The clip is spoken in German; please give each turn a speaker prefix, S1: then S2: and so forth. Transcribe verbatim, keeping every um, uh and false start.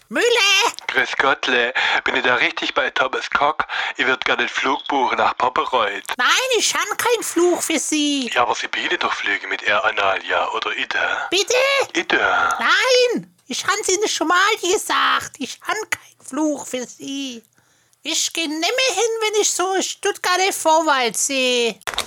S1: Müller!
S2: Grüß Gottle, bin ich da richtig bei Thomas Cock? Ich würde gerne einen Flug buchen nach Poppereuth.
S1: Nein, ich habe keinen Fluch für Sie.
S2: Ja, aber Sie bieten doch Flüge mit Air Analia oder Ida.
S1: Bitte?
S2: Ida.
S1: Nein, ich habe es Ihnen schon mal gesagt. Ich habe keinen Fluch für Sie. Ich gehe nicht mehr hin, wenn ich so Stuttgarter Vorwald sehe.